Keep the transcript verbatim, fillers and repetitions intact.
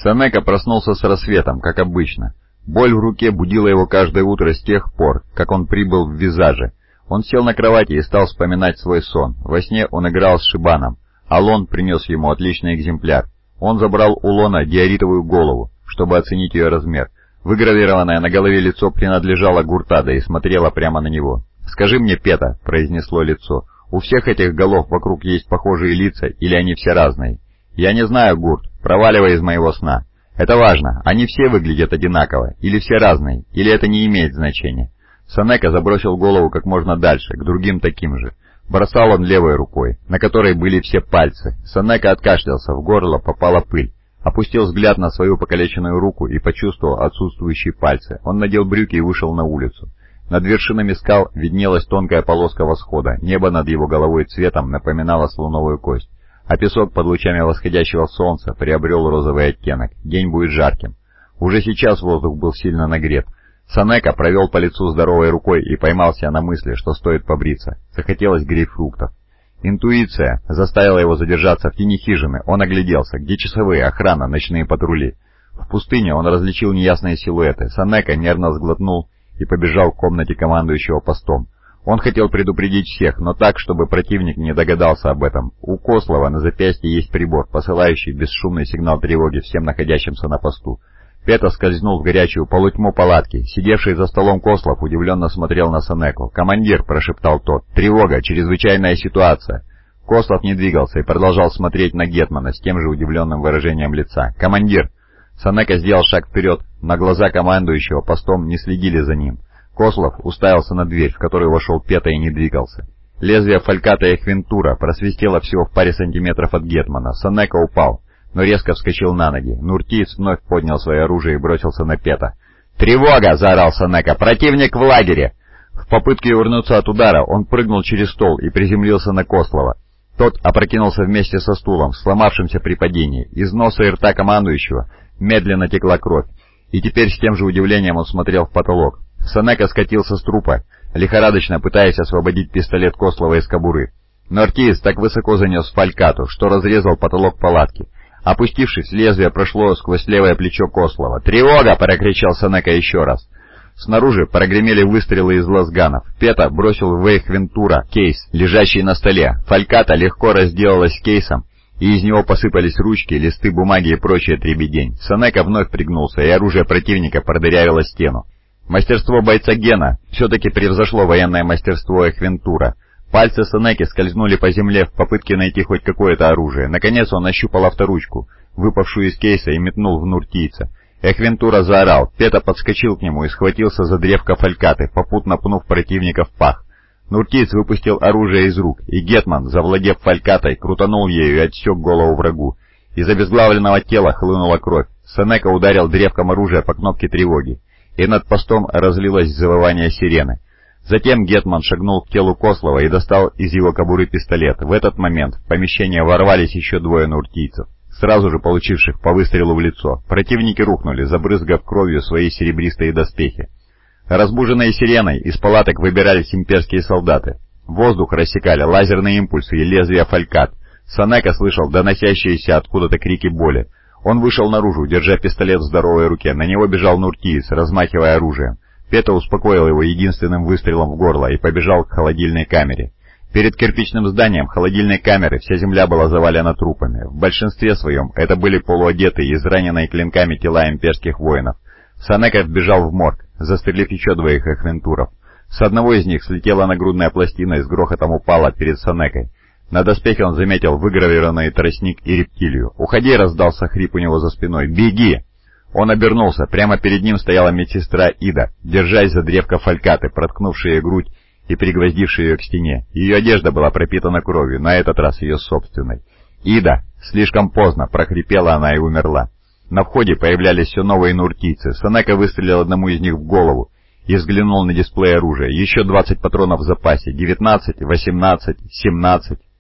Сенека проснулся с рассветом, как обычно. Боль в руке будила его каждое утро с тех пор, как он прибыл в Визаже. Он сел на кровати и стал вспоминать свой сон. Во сне он играл с Шибаном, а Лон принес ему отличный экземпляр. Он забрал у Лона диоритовую голову, чтобы оценить ее размер. Выгравированное на голове лицо принадлежало Гуртадо и смотрело прямо на него. «Скажи мне, Пета», — произнесло лицо, — «у всех этих голов вокруг есть похожие лица, или они все разные?» «Я не знаю, Гурт, проваливай из моего сна. Это важно, они все выглядят одинаково, или все разные, или это не имеет значения». Сенека забросил голову как можно дальше, к другим таким же. Бросал он левой рукой, на которой были все пальцы. Сенека откашлялся, в горло попала пыль. Опустил взгляд на свою покалеченную руку и почувствовал отсутствующие пальцы. Он надел брюки и вышел на улицу. Над вершинами скал виднелась тонкая полоска восхода, небо над его головой цветом напоминало слоновую кость, а песок под лучами восходящего солнца приобрел розовый оттенок. День будет жарким. Уже сейчас воздух был сильно нагрет. Сенека провел по лицу здоровой рукой и поймался на мысли, что стоит побриться. Захотелось грейпфруктов. Интуиция заставила его задержаться в тени хижины. Он огляделся, где часовые, охрана, ночные патрули. В пустыне он различил неясные силуэты. Сенека нервно сглотнул и побежал к комнате командующего постом. Он хотел предупредить всех, но так, чтобы противник не догадался об этом. У Кослова на запястье есть прибор, посылающий бесшумный сигнал тревоги всем находящимся на посту. Пета скользнул в горячую полутьму палатки. Сидевший за столом Кослов удивленно смотрел на Сенеку. «Командир», — прошептал тот, — «тревога, чрезвычайная ситуация». Кослов не двигался и продолжал смотреть на гетмана с тем же удивленным выражением лица. «Командир!» Сенека сделал шаг вперед, на глаза командующего постом не следили за ним. Кослов уставился на дверь, в которую вошел Пета, и не двигался. Лезвие фальката и хвинтура просвистело всего в паре сантиметров от гетмана. Сенека упал, но резко вскочил на ноги. Нуртиец вновь поднял свое оружие и бросился на Пета. «Тревога!» — заорал Сенека. «Противник в лагере!» В попытке увернуться от удара он прыгнул через стол и приземлился на Кослова. Тот опрокинулся вместе со стулом, сломавшимся при падении. Из носа и рта командующего медленно текла кровь, и теперь с тем же удивлением он смотрел в потолок. Сенека скатился с трупа, лихорадочно пытаясь освободить пистолет Кослова из кобуры. Но артист так высоко занес фалькату, что разрезал потолок палатки. Опустившись, лезвие прошло сквозь левое плечо Кослова. «Тревога!» — прокричал Сенека еще раз. Снаружи прогремели выстрелы из лазганов. Пета бросил в Эйх Вентура кейс, лежащий на столе. Фальката легко разделалась кейсом, и из него посыпались ручки, листы бумаги и прочая дребедень. Сенека вновь пригнулся, и оружие противника продырявило стену. Мастерство бойца Гена все-таки превзошло военное мастерство Эйх Вентура. Пальцы Сенеки скользнули по земле в попытке найти хоть какое-то оружие. Наконец он нащупал авторучку, выпавшую из кейса, и метнул в Нуртийца. Эйх Вентура заорал. Пета подскочил к нему и схватился за древко фалькаты, попутно пнув противника в пах. Нуртиец выпустил оружие из рук, и гетман, завладев фалькатой, крутанул ею и отсек голову врагу. Из обезглавленного тела хлынула кровь. Сенека ударил древком оружия по кнопке тревоги, и над постом разлилось завывание сирены. Затем гетман шагнул к телу Кослова и достал из его кобуры пистолет. В этот момент в помещение ворвались еще двое нуртийцев, сразу же получивших по выстрелу в лицо. Противники рухнули, забрызгав кровью свои серебристые доспехи. Разбуженные сиреной, из палаток выбирались имперские солдаты. Воздух рассекали лазерные импульсы и лезвия фалькат. Сенека слышал доносящиеся откуда-то крики боли. Он вышел наружу, держа пистолет в здоровой руке. На него бежал нуртиец, размахивая оружием. Пета успокоил его единственным выстрелом в горло и побежал к холодильной камере. Перед кирпичным зданием холодильной камеры вся земля была завалена трупами. В большинстве своем это были полуодетые, израненные клинками тела имперских воинов. Сенека вбежал в морг, застрелив еще двоих эхвентуров. С одного из них слетела нагрудная пластина и с грохотом упала перед Сенекой. На доспехе он заметил выгравированный тростник и рептилию. «Уходи!» — раздался хрип у него за спиной. «Беги!» Он обернулся. Прямо перед ним стояла медсестра Ида, держась за древко фалькаты, проткнувшая грудь и пригвоздившая ее к стене. Ее одежда была пропитана кровью, на этот раз ее собственной. «Ида!» Слишком поздно, прохрипела она и умерла. На входе появлялись все новые нуртийцы. Сенека выстрелил одному из них в голову и взглянул на дисплей оружия. Еще двадцать патронов в запасе. девятнадцать, восемнадцать, семнадцать.